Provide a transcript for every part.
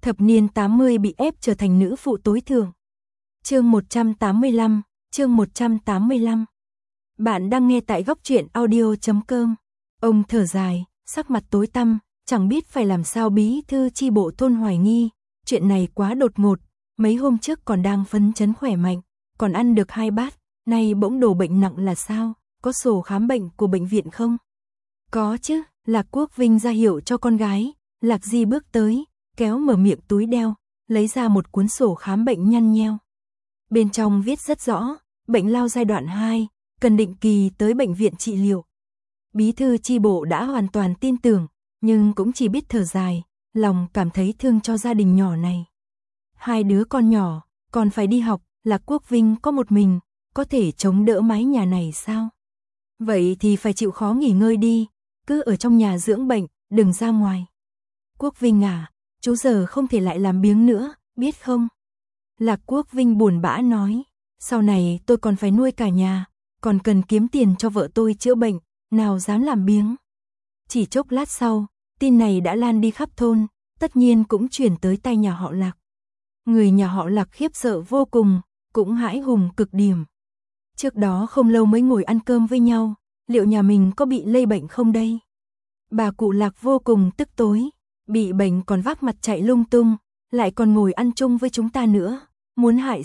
thập niên 80 bị ép trở thành nữ phụ tối thượng. Chương 185, chương 185. Bạn đang nghe tại góc truyện audio.com. Ông thở dài, sắc mặt tối tăm, chẳng biết phải làm sao. Bí thư chi bộ thôn hoài nghi, chuyện này quá đột ngột, mấy hôm trước còn đang phấn chấn khỏe mạnh, còn ăn được 2 bát, nay bỗng đổ bệnh nặng là sao, có sổ khám bệnh của bệnh viện không? Có chứ, Lạc Quốc Vinh ra hiệu cho con gái. Lạc Di bước tới, kéo mở miệng túi đeo, lấy ra một cuốn sổ khám bệnh nhăn nheo. Bên trong viết rất rõ, bệnh lao giai đoạn 2, cần định kỳ tới bệnh viện trị liệu. Bí thư chi bộ đã hoàn toàn tin tưởng, nhưng cũng chỉ biết thở dài, lòng cảm thấy thương cho gia đình nhỏ này. 2 đứa con nhỏ, còn phải đi học, Lạc Quốc Vinh có một mình, có thể chống đỡ mái nhà này sao? Vậy thì phải chịu khó nghỉ ngơi đi, cứ ở trong nhà dưỡng bệnh, đừng ra ngoài. Quốc Vinh à, chú giờ không thể lại làm biếng nữa, biết không? Lạc Quốc Vinh buồn bã nói, sau này tôi còn phải nuôi cả nhà, còn cần kiếm tiền cho vợ tôi chữa bệnh, nào dám làm biếng. Chỉ chốc lát sau, tin này đã lan đi khắp thôn, tất nhiên cũng chuyển tới tay nhà họ Lạc. Người nhà họ Lạc khiếp sợ vô cùng, cũng hãi hùng cực điểm. Trước đó không lâu mới ngồi ăn cơm với nhau, liệu nhà mình có bị lây bệnh không đây? Bà cụ Lạc vô cùng tức tối, bị bệnh còn vác mặt chạy lung tung, lại còn ngồi ăn chung với chúng ta nữa, muốn hại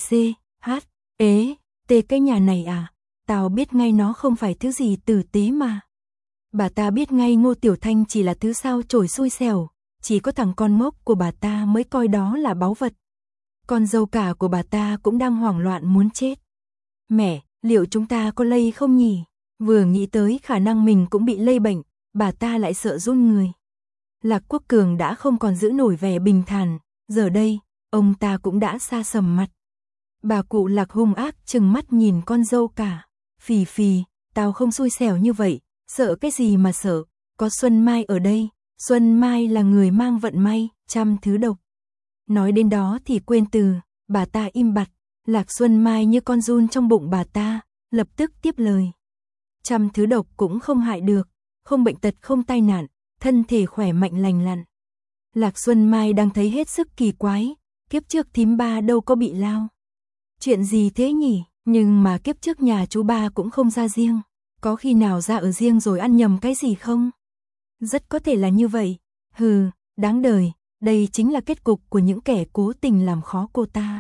cái nhà này à? Tao biết ngay nó không phải thứ gì tử tế mà. Bà ta biết ngay Ngô Tiểu Thanh chỉ là thứ sao chổi xui xẻo, chỉ có thằng con ngốc của bà ta mới coi đó là báu vật. Con dâu cả của bà ta cũng đang hoảng loạn muốn chết. Mẹ, liệu chúng ta có lây không nhỉ? Vừa nghĩ tới khả năng mình cũng bị lây bệnh, bà ta lại sợ run người. Lạc Quốc Cường đã không còn giữ nổi vẻ bình thản, giờ đây, ông ta cũng đã xa sầm mặt. Bà cụ Lạc hung ác trừng mắt nhìn con dâu cả. Phì phì, tao không xui xẻo như vậy, sợ cái gì mà sợ, có Xuân Mai ở đây, Xuân Mai là người mang vận may, trăm thứ độc. Nói đến đó thì quên từ, bà ta im bặt, Lạc Xuân Mai như con giun trong bụng bà ta, lập tức tiếp lời. Trăm thứ độc cũng không hại được, không bệnh tật không tai nạn, thân thể khỏe mạnh lành lặn. Lạc Xuân Mai đang thấy hết sức kỳ quái, kiếp trước thím ba đâu có bị lao. Chuyện gì thế nhỉ, nhưng mà kiếp trước nhà chú ba cũng không ra riêng, có khi nào ra ở riêng rồi ăn nhầm cái gì không? Rất có thể là như vậy, hừ, đáng đời, đây chính là kết cục của những kẻ cố tình làm khó cô ta.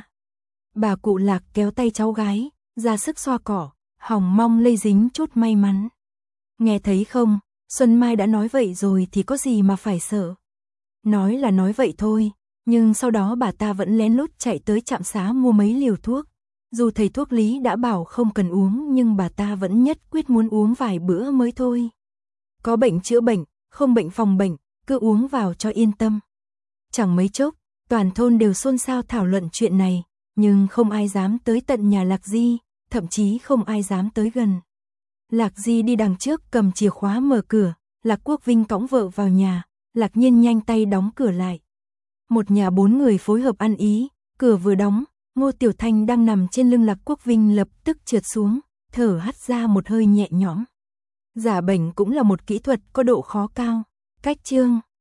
Bà cụ Lạc kéo tay cháu gái, ra sức xoa cỏ, hòng mong lây dính chút may mắn. Nghe thấy không, Xuân Mai đã nói vậy rồi thì có gì mà phải sợ. Nói là nói vậy thôi, nhưng sau đó bà ta vẫn lén lút chạy tới trạm xá mua mấy liều thuốc. Dù thầy thuốc lý đã bảo không cần uống nhưng bà ta vẫn nhất quyết muốn uống vài bữa mới thôi. Có bệnh chữa bệnh, không bệnh phòng bệnh, cứ uống vào cho yên tâm. Chẳng mấy chốc, toàn thôn đều xôn xao thảo luận chuyện này, nhưng không ai dám tới tận nhà Lạc Di, thậm chí không ai dám tới gần. Lạc Di đi đằng trước cầm chìa khóa mở cửa, Lạc Quốc Vinh cõng vợ vào nhà, Lạc Nhiên nhanh tay đóng cửa lại. Một nhà 4 người phối hợp ăn ý, cửa vừa đóng, Ngô Tiểu Thanh đang nằm trên lưng Lạc Quốc Vinh lập tức trượt xuống, thở hắt ra một hơi nhẹ nhõm. Giả bệnh cũng là một kỹ thuật có độ khó cao. Cách chương